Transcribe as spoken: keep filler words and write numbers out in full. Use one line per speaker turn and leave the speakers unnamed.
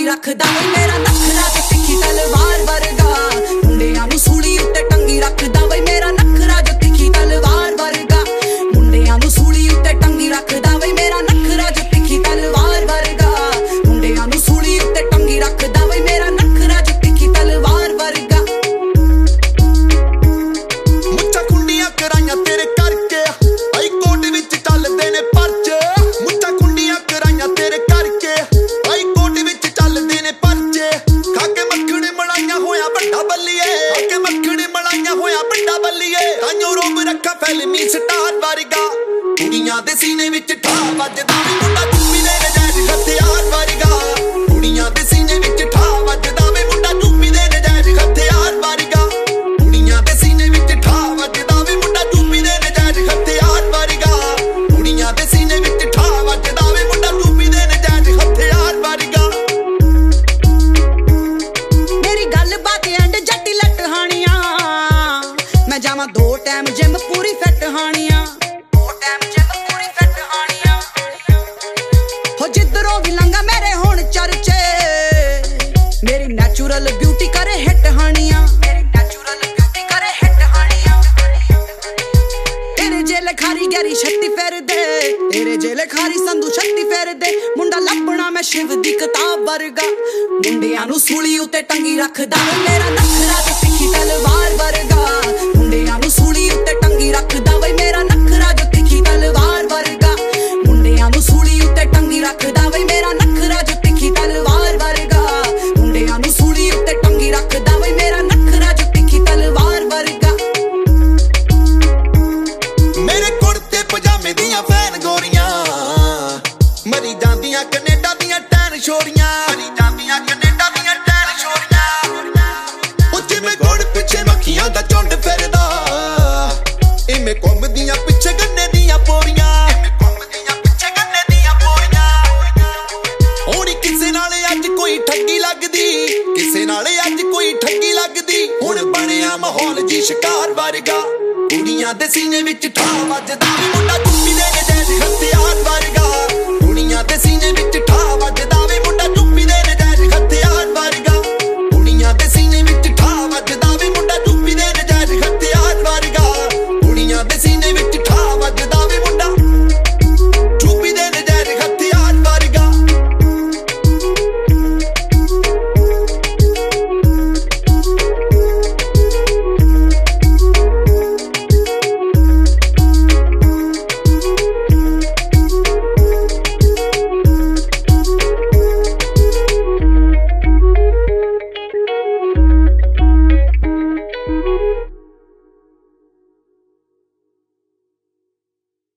रखदा वे मेरा नखरा जो तिखी तलवार वर्गा मुंडियां नूं सूली उत्ते टंगी रखदा वे मेरा नखरा जो तिखी तलवार वर्गा मुंडियां नूं सूली उत्ते टंगी रखदा वे मेरा नखरा जो तिखी तलवार वर्गा मुंडियां नूं सूली उत्ते टंगी रखदा वे मेरा नखरा जो तिखी तलवार वर्गा
मुच्छां कुंडियां कराइयां तेरे करके आई कोट विच चलदे ने परचे मुच्छां कुंडियां कराइयां तेरे करके आई कोट विच चलदे ने परचे खाके मक्खण मलाइयां होया बड़ा बल्लीए खाके मक्खण मलाइयां होया बड़ा बल्लीए ताइयों रोब रखा फिल्मी स्टार वर्गा कुड़ियां दे सीने विच ठा वजदा वे मुंडा चुम्मी दे नजायज हथियार वर्गा कुड़ियां दे सीने विच ठा वजदा वे मुंडा चुम्मी दे नजायज हथियार वर्गा कुड़ियां दे सीने विच ठा वजदा वे मुंडा चुम्मी दे नजायज हथियार वर्गा कुड़ियां दे सीने विच ठा वजदा वे मुंडा चुम्मी दे नजायज हथियार वर्गा
मेरी गल बात एंड जट्टी लट हानियां मैं जावां दो टाइम जिम पूरी फिट हानियां दो टाइम जिम पूरी फिट हानियां हो जिधरों भी लंघा मेरे होण चर्चे मेरी नेचुरल ब्यूटी करे हिट हानियां मेरी नेचुरल ब्यूटी करे हिट हानियां तेरे जेले खारी गहरी छत्ती फेर दे तेरे जेले खारी संधू छत्ती फेर दे मुंडा लभना मैं शिव दी किताब वर्गा मुंडियां नूं सूली उत्ते टंगी रखदा वे मेरा नखरा जो तिखी तलवार वर्गा मुंडियां नूं सूली उत्ते टंगी रखदा वे मेरा नखरा जो तिखी तलवार वर्गा मुंडियां नूं सूली उत्ते टंगी रखदा वे मेरा नखरा जो तिखी तलवार वर्गा मुंडियां नूं सूली उत्ते टंगी रखदा वे मेरा नखरा जो तिखी तलवार वर्गा
मेरे कुर्ते पजामे दियां फैन गोरियां मरी जांदियां कनेडा दियां टैन छोरियां मरी जांदियां कनेडा दियां टैन छोरियां उत्ते मैं गोड़ पिछे मक्खियां दा झुंड फिरदा इमे घुमदियां पिछे गन्ने दियां पोरियां इमे घुमदियां पिछे गन्ने दियां पोरियां हुण किसे नाल अज कोई ठगी लगदी किसे नाल अज कोई ठगी लगदी हुण बनिया माहौल जी शिकार वर्गा कुड़ियां दे सीने विच ठा वजदा मुंडा चुम्मी दे नजायज हथियार वर्गा कुड़ियां दे सीने विच